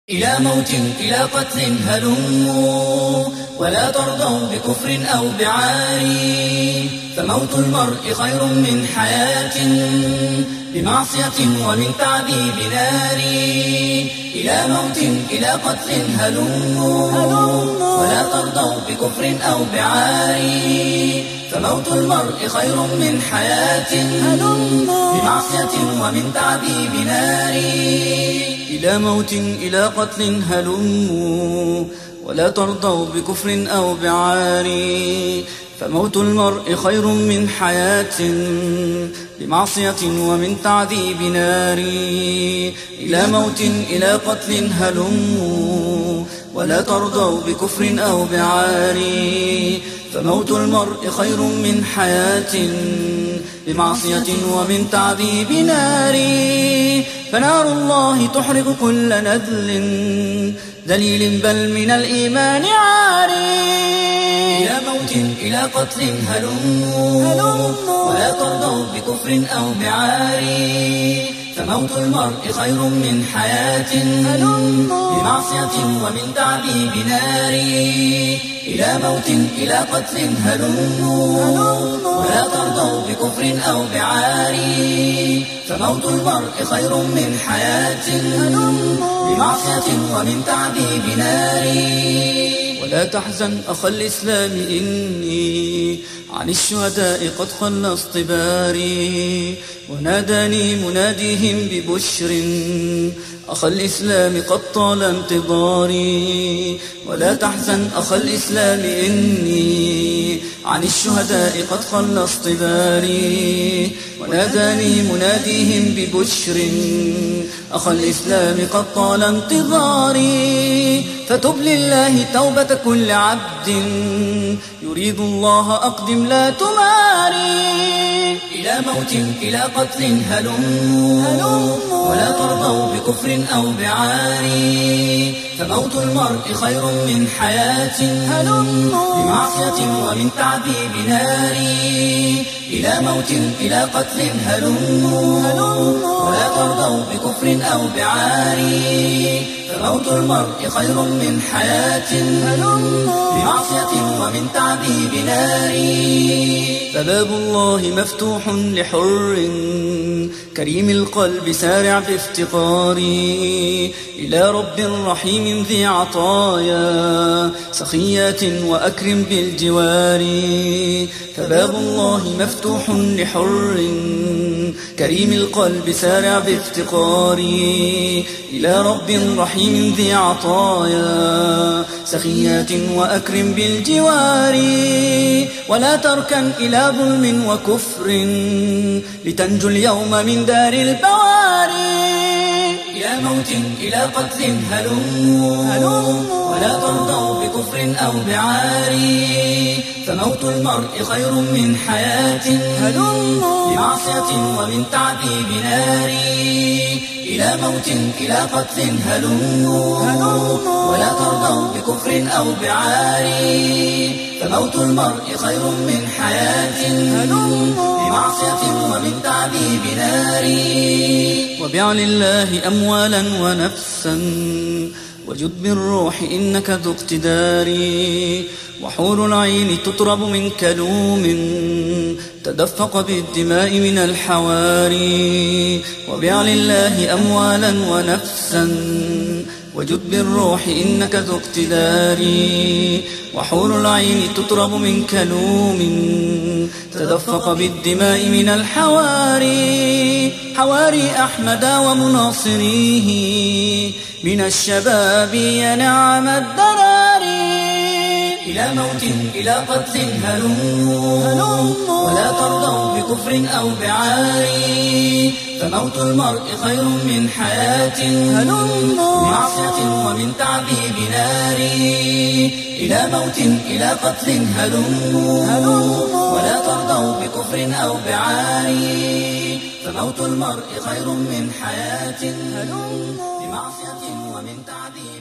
إلى موت إلى قتل هلموا ولا ترضوا بكفر أو بعاري، فموت المرء خير من حياة بمعصية ومن تعذيب نار. إلى موت إلى قتل هلموا ولا ترضوا بكفر أو بعاري، فموت المرء خير من حياة بمعصية ومن تعذيب نار. إلى موت إلى قتل هلموا ولا ترضوا بكفر أو بعاري، فموت المرء خير من حياة بمعصية ومن تعذيب نار. إلى موت إلى قتل هلموا ولا ترضوا بكفر أو بعاري، فموت المرء خير من حياة بمعصية ومن تعذيب نار. فنار الله تحرق كل نذل دليل بل من الإيمان عاري. إلى موت إلى قتل هلموا ولا ترضوا بكفر أو بعاري، فموت المرء خير من حياة بمعصية ومن تعذيب نار. إلى موت إلى قتل هلموا ولا ترضوا بكفر أو بعاري، فموت المرء خير من حياة بمعصية ومن تعذيب نار. ولا تحزن أخ الإسلام إني عن الشهداء قد خلصت باري، وناداني مناديهم ببشر أخ الإسلام قد طال انتظاري. ولا تحزن أخ الإسلام إني عن الشهداء قد خلصت باري، وناداني مناديهم ببشر أخ الإسلام قد طال انتظاري. فتب لله توبة كل عبد يريد الله أقدم لا تماري. إلى موت إلى قتل هلموا ولا ترضوا بكفر أو بعاري، فموت المرء خير من حياة بمعصية ومن تعذيب نار. إلى موت إلى قتل هلموا ولا ترضوا بكفر أو بعاري، فموت المرء خير من حياة بمعصية ومن تعذيب نار. فباب الله مفتوح لحر كريم القلب سارع بافتقاري، إلى رب رحيم ذي عطايا سخيات وأكرم بالجوار. فباب الله مفتوح لحر كريم القلب سارع بافتقاري، إلى رب رحيم ذي عطايا سخيات وأكرم بالجوار. ولا تركن إلى ظلم وكفر لتنجو اليوم من دار البواري. إلى موت إلى قتل هلموا ولا ترضوا بكفر أو بعاري، فموت المرء خير من حياة بمعصية ومن تعذيب نار. إلى موت إلى قتل هلموا ولا ترضوا بكفر أو بعاري، فموت المرء خير من حياة بمعصية ومن تعذيب نار. وبع لله أموالا ونفسا وجد بالروح إنك ذو اقتدار، وحور العين تطرب من كلوم تدفق بالدماء من الحواري. وبع لله أموالا ونفسا وجد بالروح إنك ذو اقتدار، وحور العين تطرب من كلوم تدفق بالدماء من الحواري. حواري أحمد ومناصريه من الشباب يا نعم الدراري. إلى موت إلى قتل هلموا ولا ترضوا بكفر أو بعاري، فموت المرء خير من حياة بمعصية ومن تعذيب نار. إلى موت إلى قتل هلموا ولا ترضوا بكفر أو بعاري، فموت المرء خير من حياة بمعصية ومن تعذيب